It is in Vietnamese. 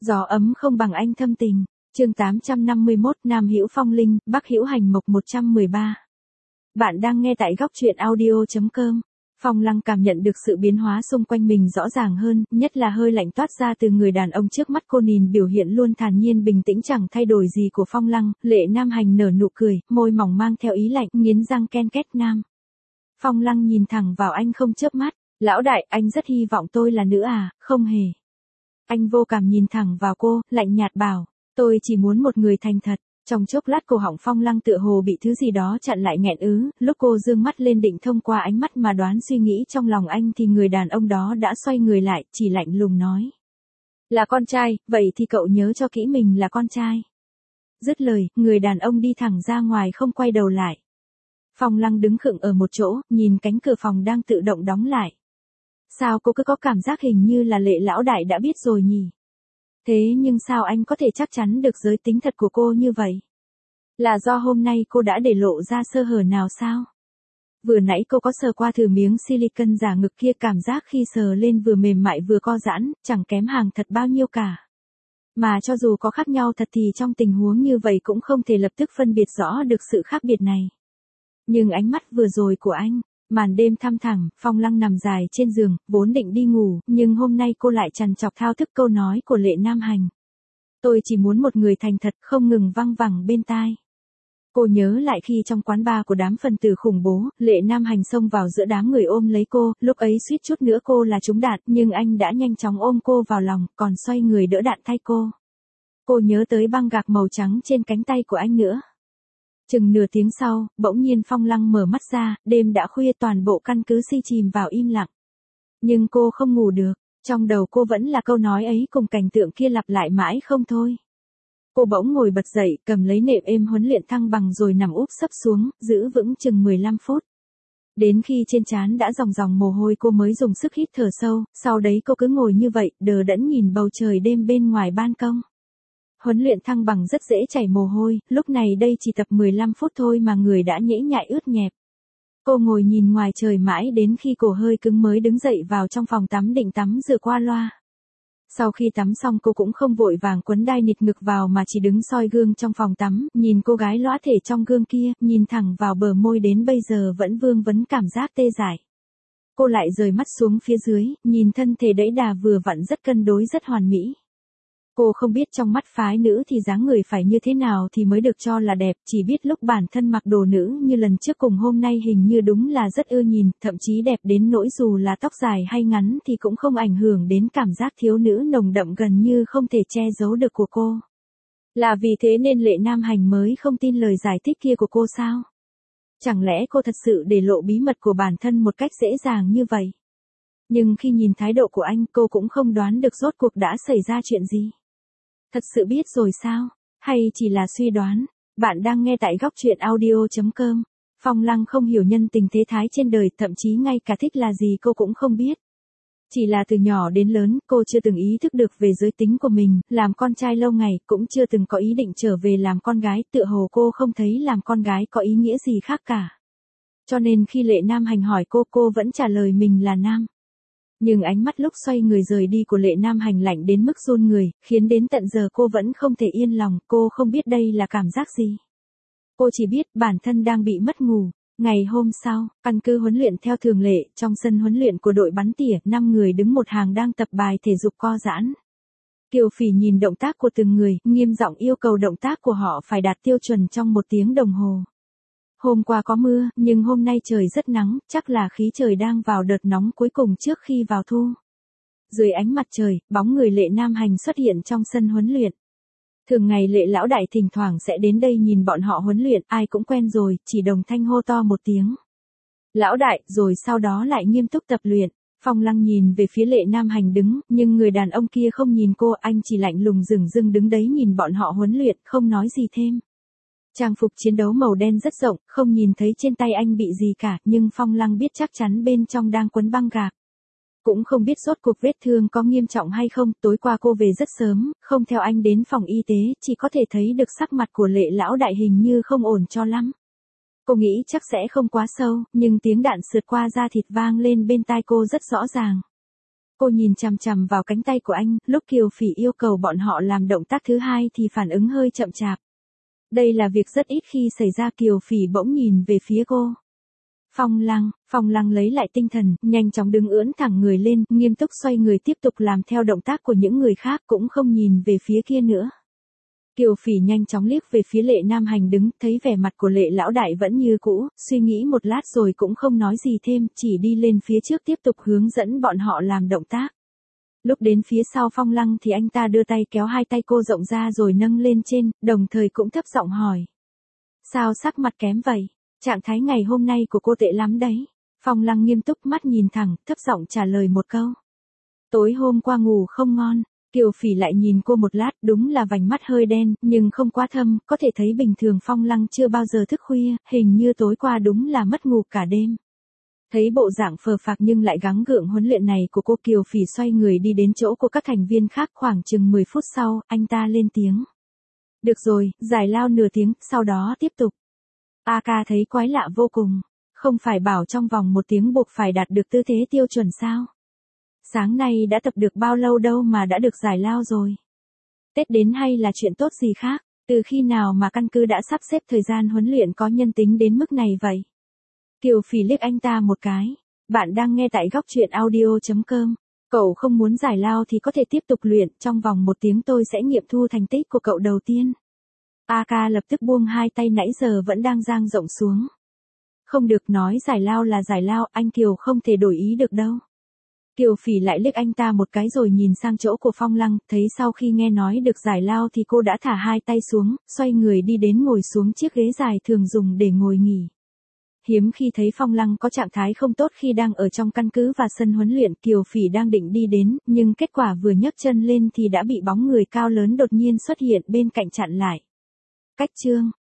Gió ấm không bằng anh thâm tình. Chương 851, Nam Hữu Phong Linh, Bắc Hữu Hành Mộc 113. Bạn đang nghe tại góc truyện audio.com. Phong Lăng cảm nhận được sự biến hóa xung quanh mình rõ ràng hơn, nhất là hơi lạnh toát ra từ người đàn ông trước mắt cô. Nhìn biểu hiện luôn thản nhiên bình tĩnh chẳng thay đổi gì của Phong Lăng, Lệ Nam Hành nở nụ cười, môi mỏng mang theo ý lạnh, nghiến răng ken két. Nam Phong Lăng nhìn thẳng vào anh không chớp mắt. Lão đại, anh rất hy vọng tôi là nữ à? Không hề. Anh vô cảm nhìn thẳng vào cô, lạnh nhạt bảo, tôi chỉ muốn một người thành thật. Trong chốc lát cổ họng Phong Lăng tựa hồ bị thứ gì đó chặn lại nghẹn ứ, lúc cô dương mắt lên định thông qua ánh mắt mà đoán suy nghĩ trong lòng anh thì người đàn ông đó đã xoay người lại, chỉ lạnh lùng nói. Là con trai, vậy thì cậu nhớ cho kỹ mình là con trai. Dứt lời, người đàn ông đi thẳng ra ngoài không quay đầu lại. Phong Lăng đứng khựng ở một chỗ, nhìn cánh cửa phòng đang tự động đóng lại. Sao cô cứ có cảm giác hình như là Lệ lão đại đã biết rồi nhỉ? Thế nhưng sao anh có thể chắc chắn được giới tính thật của cô như vậy? Là do hôm nay cô đã để lộ ra sơ hở nào sao? Vừa nãy cô có sờ qua thử miếng silicon giả ngực kia, cảm giác khi sờ lên vừa mềm mại vừa co giãn, chẳng kém hàng thật bao nhiêu cả. Mà cho dù có khác nhau thật thì trong tình huống như vậy cũng không thể lập tức phân biệt rõ được sự khác biệt này. Nhưng ánh mắt vừa rồi của anh, màn đêm thăm thẳm, Phong Lăng nằm dài trên giường, vốn định đi ngủ, nhưng hôm nay cô lại trằn trọc thao thức câu nói của Lệ Nam Hành. Tôi chỉ muốn một người thành thật, không ngừng văng vẳng bên tai. Cô nhớ lại khi trong quán bar của đám phần tử khủng bố, Lệ Nam Hành xông vào giữa đám người ôm lấy cô, lúc ấy suýt chút nữa cô là trúng đạn, nhưng anh đã nhanh chóng ôm cô vào lòng, còn xoay người đỡ đạn thay cô. Cô nhớ tới băng gạc màu trắng trên cánh tay của anh nữa. Chừng nửa tiếng sau, bỗng nhiên Phong Lăng mở mắt ra, đêm đã khuya, toàn bộ căn cứ chìm vào im lặng. Nhưng cô không ngủ được, trong đầu cô vẫn là câu nói ấy cùng cảnh tượng kia lặp lại mãi không thôi. Cô bỗng ngồi bật dậy, cầm lấy nệm êm huấn luyện thăng bằng rồi nằm úp sấp xuống, giữ vững chừng 15 phút. Đến khi trên trán đã ròng ròng mồ hôi cô mới dùng sức hít thở sâu, sau đấy cô cứ ngồi như vậy, đờ đẫn nhìn bầu trời đêm bên ngoài ban công. Huấn luyện thăng bằng rất dễ chảy mồ hôi, lúc này đây chỉ tập 15 phút thôi mà người đã nhễ nhại ướt nhẹp. Cô ngồi nhìn ngoài trời mãi đến khi cổ hơi cứng mới đứng dậy vào trong phòng tắm định tắm rửa qua loa. Sau khi tắm xong cô cũng không vội vàng quấn đai nịt ngực vào mà chỉ đứng soi gương trong phòng tắm, nhìn cô gái lõa thể trong gương kia, nhìn thẳng vào bờ môi đến bây giờ vẫn vương vấn cảm giác tê dại. Cô lại rời mắt xuống phía dưới, nhìn thân thể đẫy đà vừa vặn rất cân đối rất hoàn mỹ. Cô không biết trong mắt phái nữ thì dáng người phải như thế nào thì mới được cho là đẹp, chỉ biết lúc bản thân mặc đồ nữ như lần trước cùng hôm nay hình như đúng là rất ưa nhìn, thậm chí đẹp đến nỗi dù là tóc dài hay ngắn thì cũng không ảnh hưởng đến cảm giác thiếu nữ nồng đậm gần như không thể che giấu được của cô. Là vì thế nên Lệ Nam Hành mới không tin lời giải thích kia của cô sao? Chẳng lẽ cô thật sự để lộ bí mật của bản thân một cách dễ dàng như vậy? Nhưng khi nhìn thái độ của anh cô cũng không đoán được rốt cuộc đã xảy ra chuyện gì. Thật sự biết rồi sao? Hay chỉ là suy đoán? Bạn đang nghe tại góc truyện audio.com. Phong Lăng không hiểu nhân tình thế thái trên đời, thậm chí ngay cả thích là gì cô cũng không biết. Chỉ là từ nhỏ đến lớn, cô chưa từng ý thức được về giới tính của mình, làm con trai lâu ngày, cũng chưa từng có ý định trở về làm con gái, tựa hồ cô không thấy làm con gái có ý nghĩa gì khác cả. Cho nên khi Lệ Nam Hành hỏi cô vẫn trả lời mình là nam. Nhưng ánh mắt lúc xoay người rời đi của Lệ Nam Hành lạnh đến mức run người, khiến đến tận giờ cô vẫn không thể yên lòng, cô không biết đây là cảm giác gì. Cô chỉ biết bản thân đang bị mất ngủ. Ngày hôm sau, căn cứ huấn luyện theo thường lệ, trong sân huấn luyện của đội bắn tỉa, 5 người đứng một hàng đang tập bài thể dục co giãn. Kiều Phỉ nhìn động tác của từng người, nghiêm giọng yêu cầu động tác của họ phải đạt tiêu chuẩn trong 1 tiếng đồng hồ. Hôm qua có mưa, nhưng hôm nay trời rất nắng, chắc là khí trời đang vào đợt nóng cuối cùng trước khi vào thu. Dưới ánh mặt trời, bóng người Lệ Nam Hành xuất hiện trong sân huấn luyện. Thường ngày Lệ lão đại thỉnh thoảng sẽ đến đây nhìn bọn họ huấn luyện, ai cũng quen rồi, chỉ đồng thanh hô to 1 tiếng. Lão đại, rồi sau đó lại nghiêm túc tập luyện. Phong Lăng nhìn về phía Lệ Nam Hành đứng, nhưng người đàn ông kia không nhìn cô, anh chỉ lạnh lùng dửng dưng đứng đấy nhìn bọn họ huấn luyện, không nói gì thêm. Trang phục chiến đấu màu đen rất rộng, không nhìn thấy trên tay anh bị gì cả, nhưng Phong Lăng biết chắc chắn bên trong đang quấn băng gạc. Cũng không biết rốt cuộc vết thương có nghiêm trọng hay không, tối qua cô về rất sớm, không theo anh đến phòng y tế, chỉ có thể thấy được sắc mặt của Lệ lão đại hình như không ổn cho lắm. Cô nghĩ chắc sẽ không quá sâu, nhưng tiếng đạn sượt qua da thịt vang lên bên tai cô rất rõ ràng. Cô nhìn chằm chằm vào cánh tay của anh, lúc Kiều Phỉ yêu cầu bọn họ làm động tác thứ hai thì phản ứng hơi chậm chạp. Đây là việc rất ít khi xảy ra. Kiều Phỉ bỗng nhìn về phía cô. Phong Lăng lấy lại tinh thần, nhanh chóng đứng ưỡn thẳng người lên, nghiêm túc xoay người tiếp tục làm theo động tác của những người khác, cũng không nhìn về phía kia nữa. Kiều Phỉ nhanh chóng liếc về phía Lệ Nam Hành đứng, thấy vẻ mặt của Lệ lão đại vẫn như cũ, suy nghĩ một lát rồi cũng không nói gì thêm, chỉ đi lên phía trước tiếp tục hướng dẫn bọn họ làm động tác. Lúc đến phía sau Phong Lăng thì anh ta đưa tay kéo hai tay cô rộng ra rồi nâng lên trên, đồng thời cũng thấp giọng hỏi. Sao sắc mặt kém vậy? Trạng thái ngày hôm nay của cô tệ lắm đấy. Phong Lăng nghiêm túc mắt nhìn thẳng, thấp giọng trả lời một câu. Tối hôm qua ngủ không ngon. Kiều Phỉ lại nhìn cô một lát, đúng là vành mắt hơi đen, nhưng không quá thâm, có thể thấy bình thường Phong Lăng chưa bao giờ thức khuya, hình như tối qua đúng là mất ngủ cả đêm. Thấy bộ dạng phờ phạc nhưng lại gắng gượng huấn luyện này của cô, Kiều Phỉ xoay người đi đến chỗ của các thành viên khác. Khoảng chừng 10 phút sau, anh ta lên tiếng. Được rồi, giải lao nửa tiếng, sau đó tiếp tục. A ca thấy quái lạ vô cùng, không phải bảo trong vòng 1 tiếng buộc phải đạt được tư thế tiêu chuẩn sao? Sáng nay đã tập được bao lâu đâu mà đã được giải lao rồi? Tết đến hay là chuyện tốt gì khác? Từ khi nào mà căn cứ đã sắp xếp thời gian huấn luyện có nhân tính đến mức này vậy? Kiều Phỉ liếc anh ta một cái. Bạn đang nghe tại góc truyện audio.com. Cậu không muốn giải lao thì có thể tiếp tục luyện, trong vòng 1 tiếng tôi sẽ nghiệm thu thành tích của cậu đầu tiên. A ca lập tức buông hai tay nãy giờ vẫn đang dang rộng xuống. Không được, nói giải lao là giải lao, anh Kiều không thể đổi ý được đâu. Kiều Phỉ lại liếc anh ta một cái rồi nhìn sang chỗ của Phong Lăng, thấy sau khi nghe nói được giải lao thì cô đã thả hai tay xuống, xoay người đi đến ngồi xuống chiếc ghế dài thường dùng để ngồi nghỉ. Hiếm khi thấy Phong Lăng có trạng thái không tốt khi đang ở trong căn cứ và sân huấn luyện. Kiều Phỉ đang định đi đến, nhưng kết quả vừa nhấc chân lên thì đã bị bóng người cao lớn đột nhiên xuất hiện bên cạnh chặn lại. Cách chương